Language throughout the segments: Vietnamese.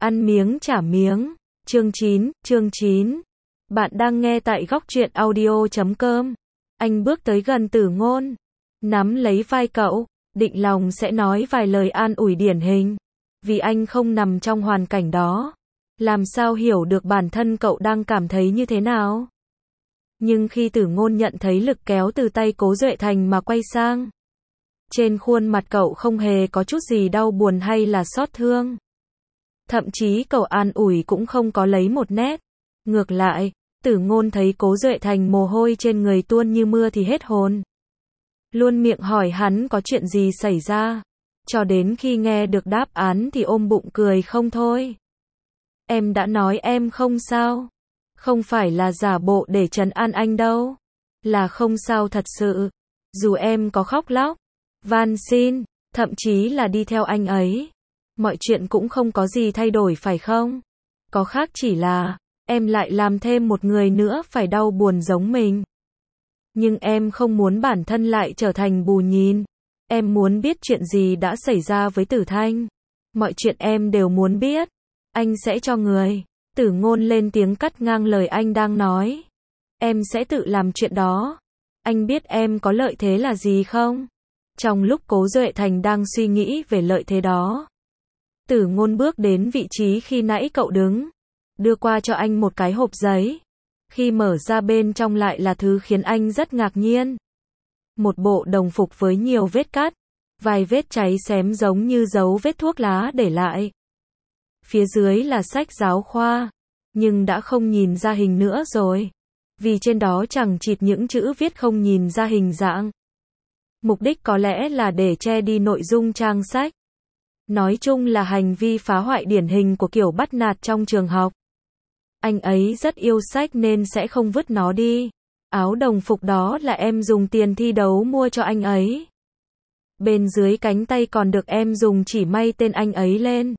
Ăn miếng trả miếng. Chương 9. Bạn đang nghe tại góc truyện audio.com. Anh bước tới gần Tử Ngôn, nắm lấy vai cậu, định lòng sẽ nói vài lời an ủi điển hình. Vì anh không nằm trong hoàn cảnh đó, làm sao hiểu được bản thân cậu đang cảm thấy như thế nào. Nhưng khi Tử Ngôn nhận thấy lực kéo từ tay Cố Duệ Thành mà quay sang, trên khuôn mặt cậu không hề có chút gì đau buồn hay là xót thương. Thậm chí cậu an ủi cũng không có lấy một nét. Ngược lại, Tử Ngôn thấy Cố Duệ Thành mồ hôi trên người tuôn như mưa thì hết hồn. Luôn miệng hỏi hắn có chuyện gì xảy ra. Cho đến khi nghe được đáp án thì ôm bụng cười không thôi. Em đã nói em không sao. Không phải là giả bộ để trấn an anh đâu. Là không sao thật sự. Dù em có khóc lóc, van xin, thậm chí là đi theo anh ấy, mọi chuyện cũng không có gì thay đổi phải không? Có khác chỉ là, em lại làm thêm một người nữa phải đau buồn giống mình. Nhưng em không muốn bản thân lại trở thành bù nhìn. Em muốn biết chuyện gì đã xảy ra với Tử Thanh. Mọi chuyện em đều muốn biết. Anh sẽ cho người. Tử Ngôn lên tiếng cắt ngang lời anh đang nói. Em sẽ tự làm chuyện đó. Anh biết em có lợi thế là gì không? Trong lúc Cố Duệ Thành đang suy nghĩ về lợi thế đó, Tử Ngôn bước đến vị trí khi nãy cậu đứng, đưa qua cho anh một cái hộp giấy. Khi mở ra bên trong lại là thứ khiến anh rất ngạc nhiên. Một bộ đồng phục với nhiều vết cắt, vài vết cháy xém giống như dấu vết thuốc lá để lại. Phía dưới là sách giáo khoa, nhưng đã không nhìn ra hình nữa rồi, vì trên đó chẳng chịt những chữ viết không nhìn ra hình dạng. Mục đích có lẽ là để che đi nội dung trang sách. Nói chung là hành vi phá hoại điển hình của kiểu bắt nạt trong trường học. Anh ấy rất yêu sách nên sẽ không vứt nó đi. Áo đồng phục đó là em dùng tiền thi đấu mua cho anh ấy. Bên dưới cánh tay còn được em dùng chỉ may tên anh ấy lên.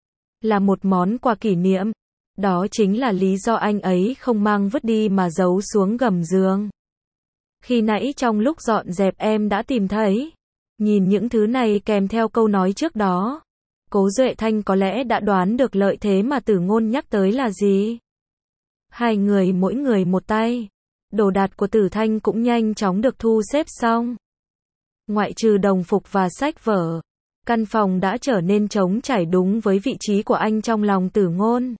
Là một món quà kỷ niệm. Đó chính là lý do anh ấy không mang vứt đi mà giấu xuống gầm giường. Khi nãy trong lúc dọn dẹp em đã tìm thấy. Nhìn những thứ này kèm theo câu nói trước đó, Cố Duệ Thanh có lẽ đã đoán được lợi thế mà Tử Ngôn nhắc tới là gì. Hai người mỗi người một tay. Đồ đạc của Tử Thanh cũng nhanh chóng được thu xếp xong. Ngoại trừ đồng phục và sách vở, căn phòng đã trở nên trống trải đúng với vị trí của anh trong lòng Tử Ngôn.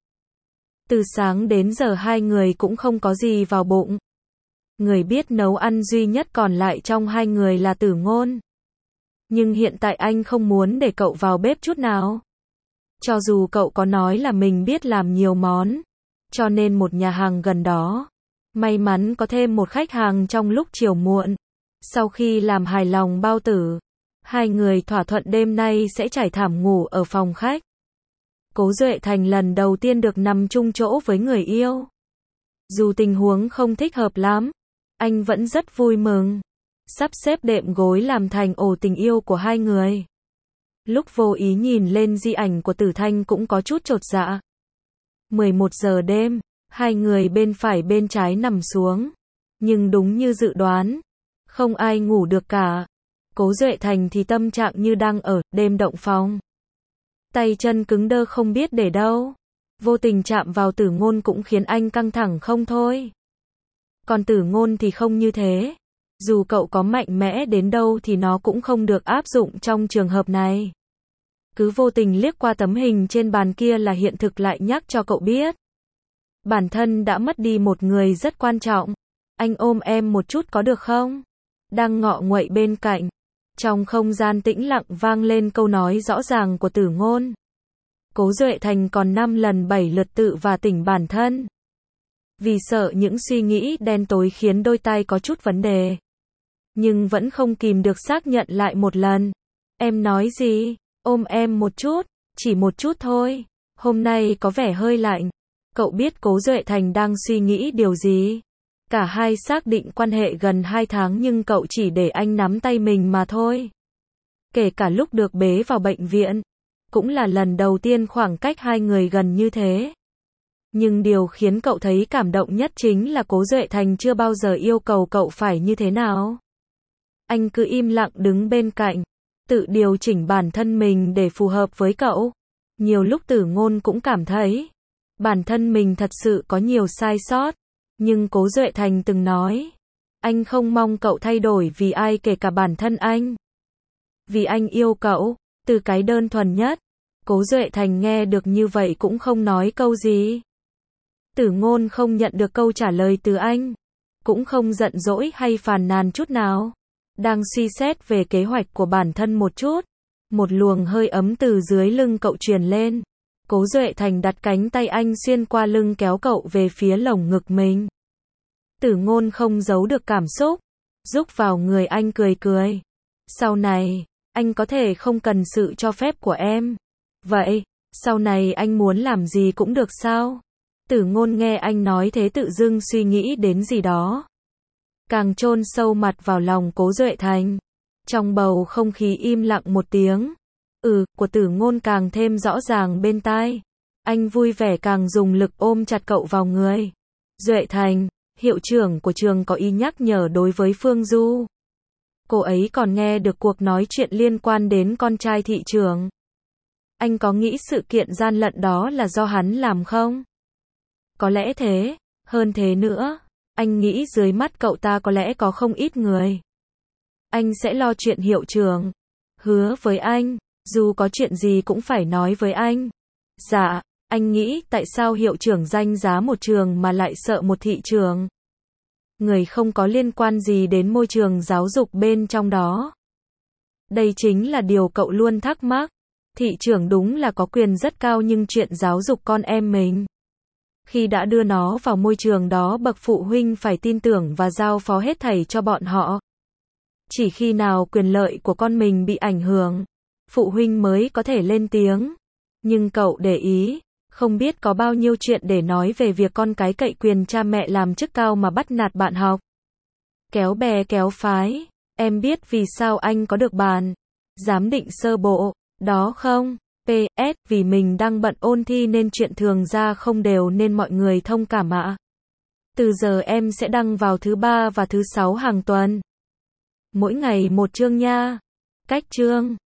Từ sáng đến giờ hai người cũng không có gì vào bụng. Người biết nấu ăn duy nhất còn lại trong hai người là Tử Ngôn. Nhưng hiện tại anh không muốn để cậu vào bếp chút nào. Cho dù cậu có nói là mình biết làm nhiều món. Cho nên một nhà hàng gần đó, may mắn có thêm một khách hàng trong lúc chiều muộn. Sau khi làm hài lòng bao tử, hai người thỏa thuận đêm nay sẽ trải thảm ngủ ở phòng khách. Cố Duệ Thành lần đầu tiên được nằm chung chỗ với người yêu. Dù tình huống không thích hợp lắm, anh vẫn rất vui mừng. Sắp xếp đệm gối làm thành ổ tình yêu của hai người. Lúc vô ý nhìn lên di ảnh của Tử Thanh cũng có chút chột dạ. 11 giờ đêm, hai người bên phải bên trái nằm xuống. Nhưng đúng như dự đoán, không ai ngủ được cả. Cố Duệ Thành thì tâm trạng như đang ở đêm động phòng. Tay chân cứng đơ không biết để đâu. Vô tình chạm vào Tử Ngôn cũng khiến anh căng thẳng không thôi. Còn Tử Ngôn thì không như thế. Dù cậu có mạnh mẽ đến đâu thì nó cũng không được áp dụng trong trường hợp này. Cứ vô tình liếc qua tấm hình trên bàn kia là hiện thực lại nhắc cho cậu biết. Bản thân đã mất đi một người rất quan trọng. Anh ôm em một chút có được không? Đang ngọ nguậy bên cạnh. Trong không gian tĩnh lặng vang lên câu nói rõ ràng của Tử Ngôn. Cố Duệ Thành còn 5 lần 7 lượt tự và tỉnh bản thân. Vì sợ những suy nghĩ đen tối khiến đôi tai có chút vấn đề. Nhưng vẫn không kìm được xác nhận lại một lần. Em nói gì? Ôm em một chút, chỉ một chút thôi. Hôm nay có vẻ hơi lạnh. Cậu biết Cố Duệ Thành đang suy nghĩ điều gì? Cả hai xác định quan hệ gần 2 tháng nhưng cậu chỉ để anh nắm tay mình mà thôi. Kể cả lúc được bế vào bệnh viện, cũng là lần đầu tiên khoảng cách hai người gần như thế. Nhưng điều khiến cậu thấy cảm động nhất chính là Cố Duệ Thành chưa bao giờ yêu cầu cậu phải như thế nào. Anh cứ im lặng đứng bên cạnh, tự điều chỉnh bản thân mình để phù hợp với cậu. Nhiều lúc Tử Ngôn cũng cảm thấy, bản thân mình thật sự có nhiều sai sót. Nhưng Cố Duệ Thành từng nói, anh không mong cậu thay đổi vì ai kể cả bản thân anh. Vì anh yêu cậu, từ cái đơn thuần nhất. Cố Duệ Thành nghe được như vậy cũng không nói câu gì. Tử Ngôn không nhận được câu trả lời từ anh, cũng không giận dỗi hay phàn nàn chút nào. Đang suy xét về kế hoạch của bản thân một chút, một luồng hơi ấm từ dưới lưng cậu truyền lên. Cố Duệ Thành đặt cánh tay anh xuyên qua lưng kéo cậu về phía lồng ngực mình. Tử Ngôn không giấu được cảm xúc, rúc vào người anh cười cười. Sau này, anh có thể không cần sự cho phép của em. Vậy, sau này anh muốn làm gì cũng được sao? Tử Ngôn nghe anh nói thế tự dưng suy nghĩ đến gì đó. Càng chôn sâu mặt vào lòng Cố Duệ Thành. Trong bầu không khí im lặng một tiếng. Của Tử Ngôn càng thêm rõ ràng bên tai. Anh vui vẻ càng dùng lực ôm chặt cậu vào người. Duệ Thành, hiệu trưởng của trường có ý nhắc nhở đối với Phương Du. Cô ấy còn nghe được cuộc nói chuyện liên quan đến con trai thị trưởng. Anh có nghĩ sự kiện gian lận đó là do hắn làm không? Có lẽ thế, hơn thế nữa, anh nghĩ dưới mắt cậu ta có lẽ có không ít người. Anh sẽ lo chuyện hiệu trưởng. Hứa với anh, dù có chuyện gì cũng phải nói với anh. Dạ, anh nghĩ tại sao hiệu trưởng danh giá một trường mà lại sợ một thị trường? Người không có liên quan gì đến môi trường giáo dục bên trong đó. Đây chính là điều cậu luôn thắc mắc. Thị trưởng đúng là có quyền rất cao nhưng chuyện giáo dục con em mình. Khi đã đưa nó vào môi trường đó bậc phụ huynh phải tin tưởng và giao phó hết thảy cho bọn họ. Chỉ khi nào quyền lợi của con mình bị ảnh hưởng, phụ huynh mới có thể lên tiếng. Nhưng cậu để ý, không biết có bao nhiêu chuyện để nói về việc con cái cậy quyền cha mẹ làm chức cao mà bắt nạt bạn học. Kéo bè kéo phái, em biết vì sao anh có được bàn giám định sơ bộ, đó không? PS, vì mình đang bận ôn thi nên chuyện thường ra không đều nên mọi người thông cảm ạ. Từ giờ em sẽ đăng vào thứ 3 và thứ 6 hàng tuần. Mỗi ngày một chương nha. Cách chương